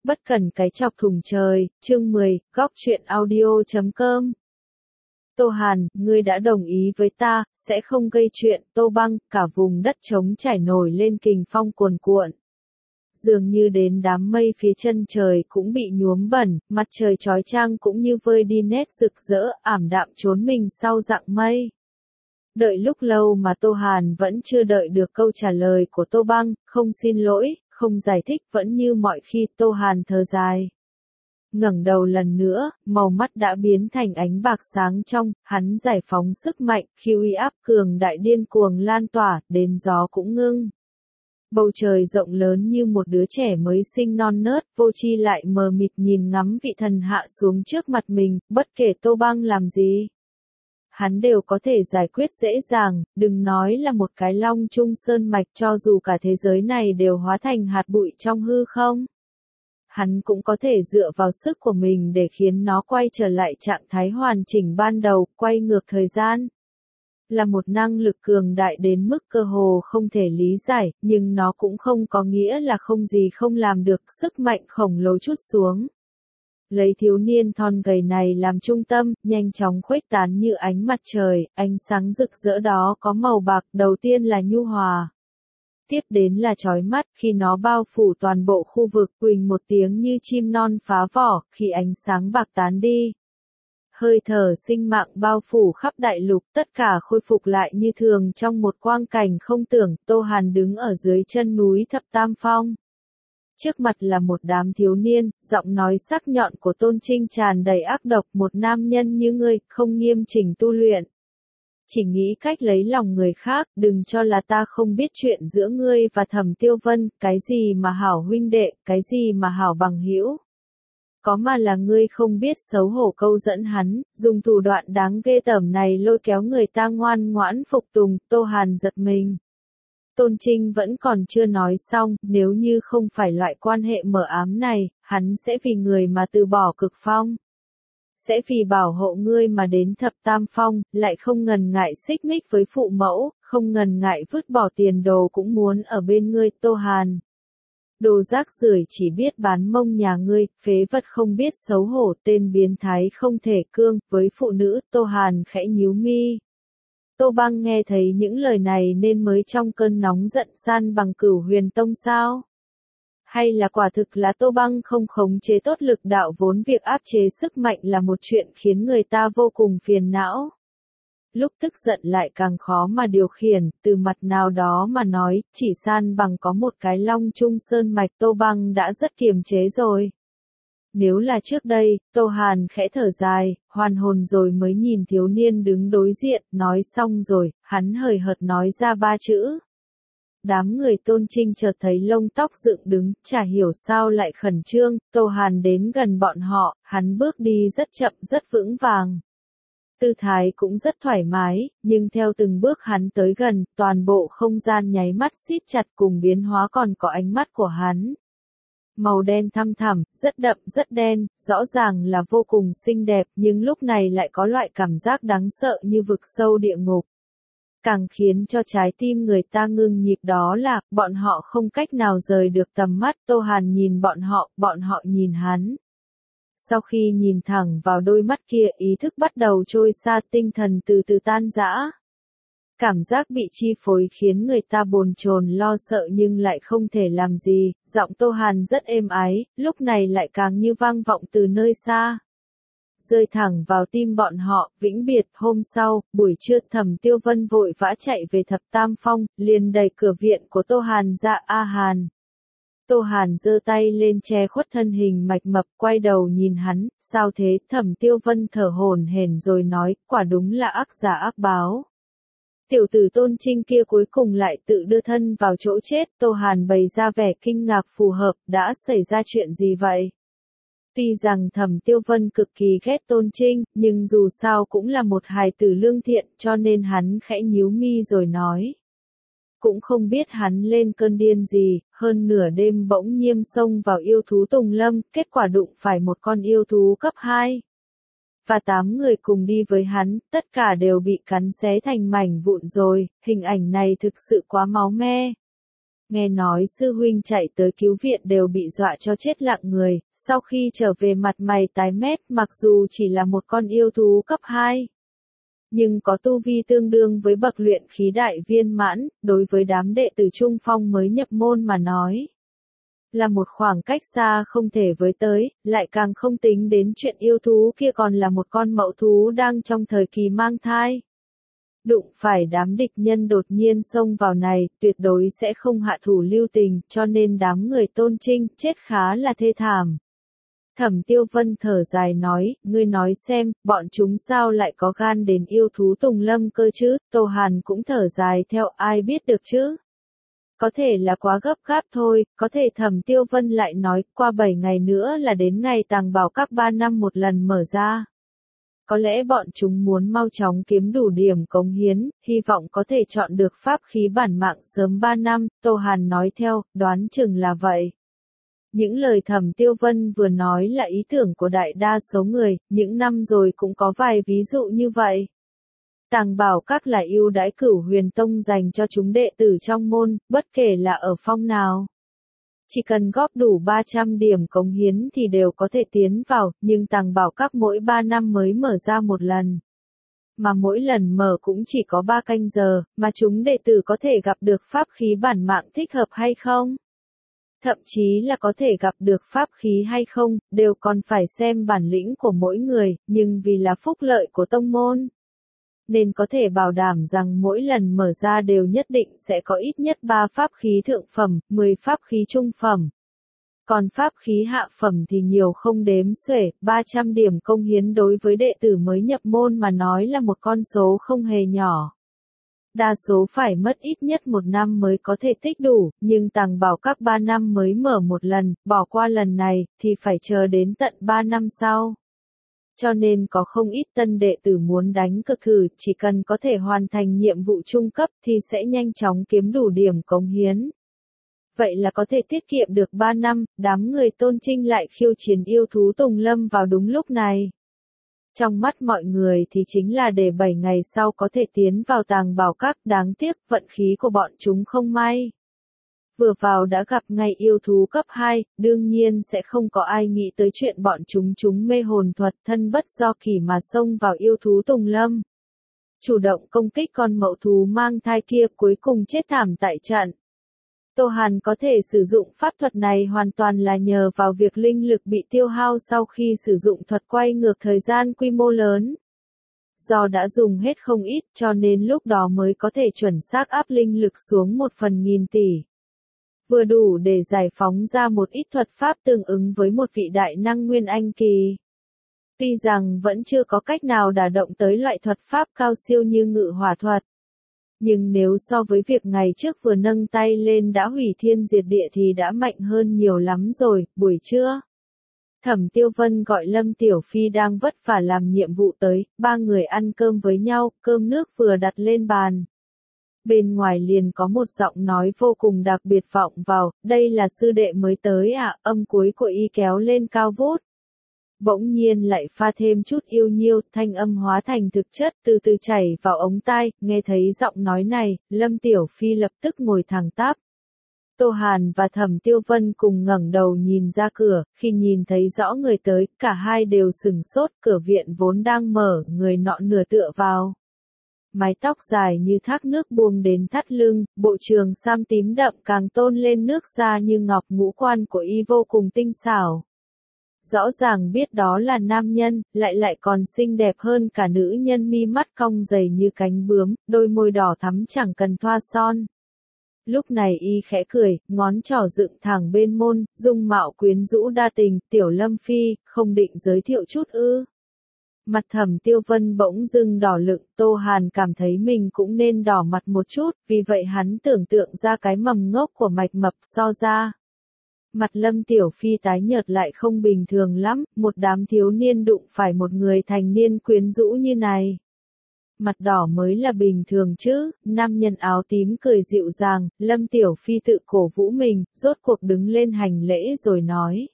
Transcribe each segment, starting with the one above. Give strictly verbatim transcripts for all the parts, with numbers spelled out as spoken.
Bất cần cái chọc thùng trời, chương mười, góc truyện audio chấm com. Tô Hàn, ngươi đã đồng ý với ta, sẽ không gây chuyện, Tô Băng, cả vùng đất trống trải nổi lên kình phong cuồn cuộn. Dường như đến đám mây phía chân trời cũng bị nhuốm bẩn, mặt trời chói chang cũng như vơi đi nét rực rỡ, ảm đạm trốn mình sau rặng mây. Đợi lúc lâu mà Tô Hàn vẫn chưa đợi được câu trả lời của Tô Băng, không xin lỗi, không giải thích, vẫn như mọi khi. Tô Hàn thở dài. Ngẩng đầu lần nữa, màu mắt đã biến thành ánh bạc sáng trong, hắn giải phóng sức mạnh, khi uy áp cường đại điên cuồng lan tỏa, đến gió cũng ngưng. Bầu trời rộng lớn như một đứa trẻ mới sinh non nớt, vô tri lại mờ mịt nhìn ngắm vị thần hạ xuống trước mặt mình, bất kể Tô Băng làm gì. Hắn đều có thể giải quyết dễ dàng, đừng nói là một cái long trung sơn mạch, cho dù cả thế giới này đều hóa thành hạt bụi trong hư không. Hắn cũng có thể dựa vào sức của mình để khiến nó quay trở lại trạng thái hoàn chỉnh ban đầu, quay ngược thời gian. Là một năng lực cường đại đến mức cơ hồ không thể lý giải, nhưng nó cũng không có nghĩa là không gì không làm được, sức mạnh khổng lồ trút xuống. Lấy thiếu niên thon gầy này làm trung tâm, nhanh chóng khuếch tán như ánh mặt trời, ánh sáng rực rỡ đó có màu bạc, đầu tiên là nhu hòa. Tiếp đến là chói mắt, khi nó bao phủ toàn bộ khu vực, quỳnh một tiếng như chim non phá vỏ, khi ánh sáng bạc tán đi. Hơi thở sinh mạng bao phủ khắp đại lục, tất cả khôi phục lại như thường trong một quang cảnh không tưởng. Tô Hàn đứng ở dưới chân núi Thập Tam Phong. Trước mặt là một đám thiếu niên, giọng nói sắc nhọn của Tôn Trinh tràn đầy ác độc, một nam nhân như ngươi, không nghiêm chỉnh tu luyện. Chỉ nghĩ cách lấy lòng người khác, đừng cho là ta không biết chuyện giữa ngươi và Thẩm Tiêu Vân, cái gì mà hảo huynh đệ, cái gì mà hảo bằng hữu. Có mà là ngươi không biết xấu hổ câu dẫn hắn, dùng thủ đoạn đáng ghê tởm này lôi kéo người ta ngoan ngoãn phục tùng. Tô Hàn giật mình. Tôn Trinh vẫn còn chưa nói xong, nếu như không phải loại quan hệ mờ ám này, hắn sẽ vì người mà từ bỏ Cực Phong. Sẽ vì bảo hộ ngươi mà đến Thập Tam Phong, lại không ngần ngại xích mích với phụ mẫu, không ngần ngại vứt bỏ tiền đồ cũng muốn ở bên ngươi. Tô Hàn. Đồ rác rưởi chỉ biết bán mông nhà ngươi, phế vật không biết xấu hổ, tên biến thái không thể cương. Với phụ nữ, Tô Hàn khẽ nhíu mi. Tô Băng nghe thấy những lời này nên mới trong cơn nóng giận san bằng Cửu Huyền Tông sao? Hay là quả thực là Tô Băng không khống chế tốt lực đạo, vốn việc áp chế sức mạnh là một chuyện khiến người ta vô cùng phiền não. Lúc tức giận lại càng khó mà điều khiển, từ mặt nào đó mà nói, chỉ san bằng có một cái long trung sơn mạch, Tô Băng đã rất kiềm chế rồi. Nếu là trước đây, Tô Hàn khẽ thở dài, hoàn hồn rồi mới nhìn thiếu niên đứng đối diện, nói xong rồi, hắn hời hợt nói ra ba chữ. Đám người Tôn Trinh chợt thấy lông tóc dựng đứng, chả hiểu sao lại khẩn trương. Tô Hàn đến gần bọn họ, hắn bước đi rất chậm, rất vững vàng. Tư thái cũng rất thoải mái, nhưng theo từng bước hắn tới gần, toàn bộ không gian nháy mắt siết chặt, cùng biến hóa còn có ánh mắt của hắn. Màu đen thăm thẳm, rất đậm, rất đen, rõ ràng là vô cùng xinh đẹp, nhưng lúc này lại có loại cảm giác đáng sợ như vực sâu địa ngục. Càng khiến cho trái tim người ta ngưng nhịp đó là, bọn họ không cách nào rời được tầm mắt. Tô Hàn nhìn bọn họ, bọn họ nhìn hắn. Sau khi nhìn thẳng vào đôi mắt kia, ý thức bắt đầu trôi xa, tinh thần từ từ tan rã. Cảm giác bị chi phối khiến người ta bồn chồn lo sợ nhưng lại không thể làm gì. Giọng Tô Hàn rất êm ái, lúc này lại càng như vang vọng từ nơi xa. Rơi thẳng vào tim bọn họ. Vĩnh biệt. Hôm sau, buổi trưa, Thẩm Tiêu Vân vội vã chạy về Thập Tam Phong, liền đẩy cửa viện của Tô Hàn ra. A Hàn. Tô Hàn giơ tay lên che khuất thân hình mạch mập, quay đầu nhìn hắn. Sao thế? Thẩm Tiêu Vân thở hổn hển rồi nói, quả đúng là ác giả ác báo. Tiểu tử Tôn Trinh kia cuối cùng lại tự đưa thân vào chỗ chết. Tô Hàn bày ra vẻ kinh ngạc phù hợp, đã xảy ra chuyện gì vậy? Tuy rằng Thẩm Tiêu Vân cực kỳ ghét Tôn Trinh, nhưng dù sao cũng là một hài tử lương thiện, cho nên hắn khẽ nhíu mi rồi nói. Cũng không biết hắn lên cơn điên gì, hơn nửa đêm bỗng nhiên xông vào yêu thú Tùng Lâm, kết quả đụng phải một con yêu thú cấp hai. Và tám người cùng đi với hắn, tất cả đều bị cắn xé thành mảnh vụn rồi, hình ảnh này thực sự quá máu me. nghe nói sư huynh chạy tới cứu viện đều bị dọa cho chết lặng người, sau khi trở về mặt mày tái mét mặc dù chỉ là một con yêu thú cấp hai. Nhưng có tu vi tương đương với bậc luyện khí đại viên mãn, đối với đám đệ tử trung phong mới nhập môn mà nói. Là một khoảng cách xa không thể với tới, lại càng không tính đến chuyện yêu thú kia còn là một con mậu thú đang trong thời kỳ mang thai. Đụng phải đám địch nhân đột nhiên xông vào này, tuyệt đối sẽ không hạ thủ lưu tình, cho nên đám người Tôn Trinh chết khá là thê thảm. Thẩm Tiêu Vân thở dài nói, ngươi nói xem, bọn chúng sao lại có gan đến yêu thú Tùng Lâm cơ chứ, Tô Hàn cũng thở dài theo, ai biết được chứ. Có thể là quá gấp gáp thôi, có thể Thẩm Tiêu Vân lại nói, qua bảy ngày nữa là đến ngày tàng bảo các ba năm một lần mở ra. Có lẽ bọn chúng muốn mau chóng kiếm đủ điểm cống hiến, hy vọng có thể chọn được pháp khí bản mạng sớm ba năm, Tô Hàn nói theo, đoán chừng là vậy. Những lời Thẩm Tiêu Vân vừa nói là ý tưởng của đại đa số người, những năm rồi cũng có vài ví dụ như vậy. Tàng bảo các là ưu đãi Cửu Huyền Tông dành cho chúng đệ tử trong môn, bất kể là ở phong nào. Chỉ cần góp đủ ba trăm điểm cống hiến thì đều có thể tiến vào, nhưng tàng bảo các mỗi ba năm mới mở ra một lần. Mà mỗi lần mở cũng chỉ có ba canh giờ, mà chúng đệ tử có thể gặp được pháp khí bản mạng thích hợp hay không? Thậm chí là có thể gặp được pháp khí hay không, đều còn phải xem bản lĩnh của mỗi người, nhưng vì là phúc lợi của tông môn. Nên có thể bảo đảm rằng mỗi lần mở ra đều nhất định sẽ có ít nhất ba pháp khí thượng phẩm, mười pháp khí trung phẩm. Còn pháp khí hạ phẩm thì nhiều không đếm xuể, ba trăm điểm công hiến đối với đệ tử mới nhập môn mà nói là một con số không hề nhỏ. Đa số phải mất ít nhất một năm mới có thể tích đủ, nhưng tàng bảo các ba năm mới mở một lần, bỏ qua lần này, thì phải chờ đến tận ba năm sau. Cho nên có không ít tân đệ tử muốn đánh cược thử, chỉ cần có thể hoàn thành nhiệm vụ trung cấp thì sẽ nhanh chóng kiếm đủ điểm cống hiến. Vậy là có thể tiết kiệm được ba năm, đám người Tôn Trinh lại khiêu chiến yêu thú Tùng Lâm vào đúng lúc này. Trong mắt mọi người thì chính là để bảy ngày sau có thể tiến vào tàng bảo các, đáng tiếc vận khí của bọn chúng không may. Vừa vào đã gặp ngay yêu thú cấp hai, đương nhiên sẽ không có ai nghĩ tới chuyện bọn chúng chúng mê hồn thuật thân bất do kỷ mà xông vào yêu thú Tùng Lâm. Chủ động công kích con mậu thú mang thai kia cuối cùng chết thảm tại trận. Tô Hàn có thể sử dụng pháp thuật này hoàn toàn là nhờ vào việc linh lực bị tiêu hao sau khi sử dụng thuật quay ngược thời gian quy mô lớn. Do đã dùng hết không ít cho nên lúc đó mới có thể chuẩn xác áp linh lực xuống một phần nghìn tỷ. Vừa đủ để giải phóng ra một ít thuật pháp tương ứng với một vị đại năng Nguyên Anh kỳ. Tuy rằng vẫn chưa có cách nào đả động tới loại thuật pháp cao siêu như ngự hỏa thuật. Nhưng nếu so với việc ngày trước vừa nâng tay lên đã hủy thiên diệt địa thì đã mạnh hơn nhiều lắm rồi, buổi trưa. Thẩm Tiêu Vân gọi Lâm Tiểu Phi đang vất vả làm nhiệm vụ tới, ba người ăn cơm với nhau, cơm nước vừa đặt lên bàn. Bên ngoài liền có một giọng nói vô cùng đặc biệt vọng vào, đây là sư đệ mới tới à, âm cuối của y kéo lên cao vút. Bỗng nhiên lại pha thêm chút yêu nhiêu, thanh âm hóa thành thực chất từ từ chảy vào ống tai, nghe thấy giọng nói này, Lâm Tiểu Phi lập tức ngồi thẳng tắp. Tô Hàn và Thẩm Tiêu Vân cùng ngẩng đầu nhìn ra cửa, khi nhìn thấy rõ người tới, cả hai đều sừng sốt, cửa viện vốn đang mở, người nọ nửa tựa vào. Mái tóc dài như thác nước buông đến thắt lưng, bộ trường sam tím đậm càng tôn lên nước da như ngọc, ngũ quan của y vô cùng tinh xảo. Rõ ràng biết đó là nam nhân, lại lại còn xinh đẹp hơn cả nữ nhân, mi mắt cong dày như cánh bướm, đôi môi đỏ thắm chẳng cần thoa son. Lúc này y khẽ cười, ngón trỏ dựng thẳng bên môn, dung mạo quyến rũ đa tình, Tiểu Lâm Phi, không định giới thiệu chút ư. Mặt Thẩm Tiêu Vân bỗng dưng đỏ lựng, Tô Hàn cảm thấy mình cũng nên đỏ mặt một chút, vì vậy hắn tưởng tượng ra cái mầm ngốc của mạch mập so ra. Mặt Lâm Tiểu Phi tái nhợt lại không bình thường lắm, một đám thiếu niên đụng phải một người thành niên quyến rũ như này. Mặt đỏ mới là bình thường chứ, nam nhân áo tím cười dịu dàng, Lâm Tiểu Phi tự cổ vũ mình, rốt cuộc đứng lên hành lễ rồi nói.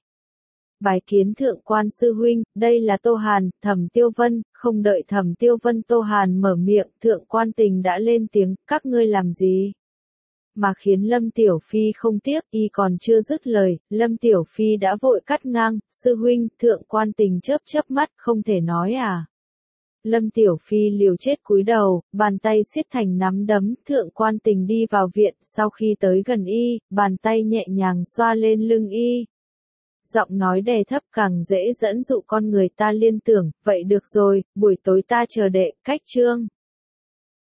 Bái kiến thượng quan sư huynh, đây là Tô Hàn, Thẩm Tiêu Vân, không đợi Thẩm Tiêu Vân Tô Hàn mở miệng, thượng quan tình đã lên tiếng, các ngươi làm gì? mà khiến Lâm Tiểu Phi không tiếc, y còn chưa dứt lời, Lâm Tiểu Phi đã vội cắt ngang, sư huynh, thượng quan tình chớp chớp mắt, không thể nói à. Lâm Tiểu Phi liều chết cúi đầu, bàn tay siết thành nắm đấm, thượng quan tình đi vào viện, sau khi tới gần y, bàn tay nhẹ nhàng xoa lên lưng y. Giọng nói đè thấp càng dễ dẫn dụ con người ta liên tưởng, vậy được rồi, buổi tối ta chờ đệ, cách trương.